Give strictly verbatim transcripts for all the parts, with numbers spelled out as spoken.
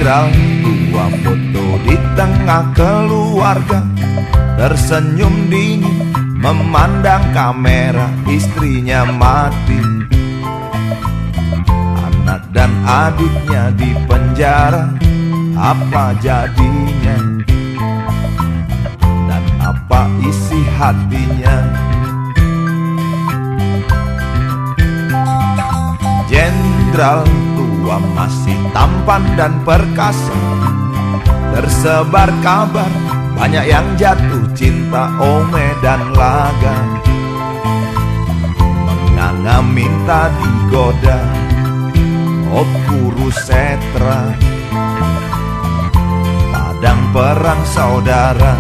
Jenderal tua foto di tengah keluarga, tersenyum dingin memandang kamera, istrinya mati, anak dan adiknya di penjara. Apa jadinya dan apa isi hatinya? Jenderal tua masih tampan dan perkasa, tersebar kabar banyak yang jatuh cinta Ome dan Laga. Menganga minta digoda, oh Kurusetra, padang perang saudara.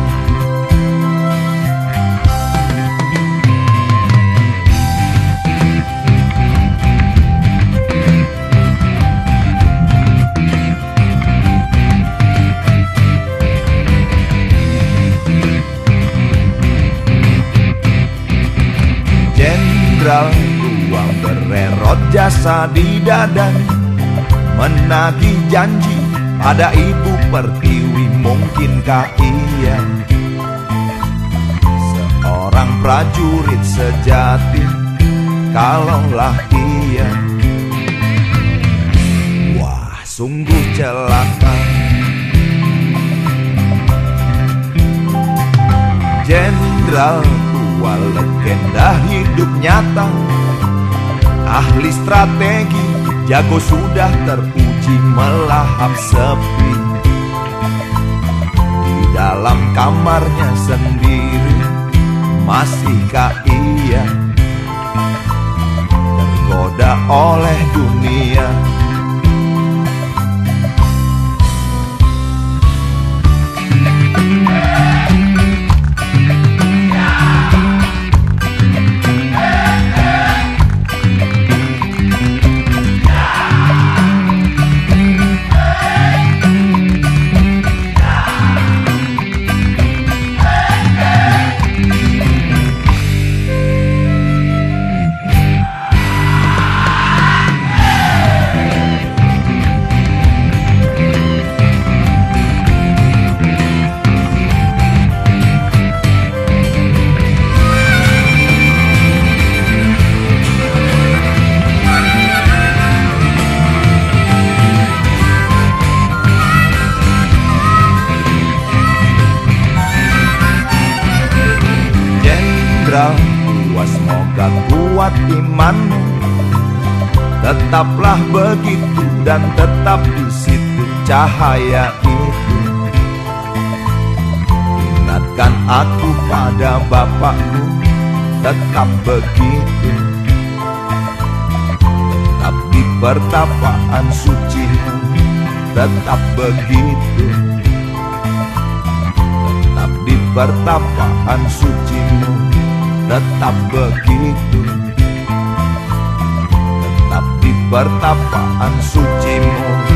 Jenderal tua bererot jasa di dadanya, menagih janji pada Ibu Pertiwi. Mungkinkah ia seorang prajurit sejati? Kalaulah ia, wah sungguh celaka. Jenderal tua legenda hidup nyata, ahli strategi, jago sudah teruji melahap sepi. Di dalam kamarnya sendiri, masihkah ia tergoda oleh dunia? Jenderal tua semoga kuat imanmu, tetaplah begitu dan tetap di situ cahaya itu. Ingatkan aku pada bapakku, tetap begitu, tetap di pertapaan sucimu, tetap begitu, tetap di pertapaan sucimu, tetap begitu, tetap di pertapaan sucimu.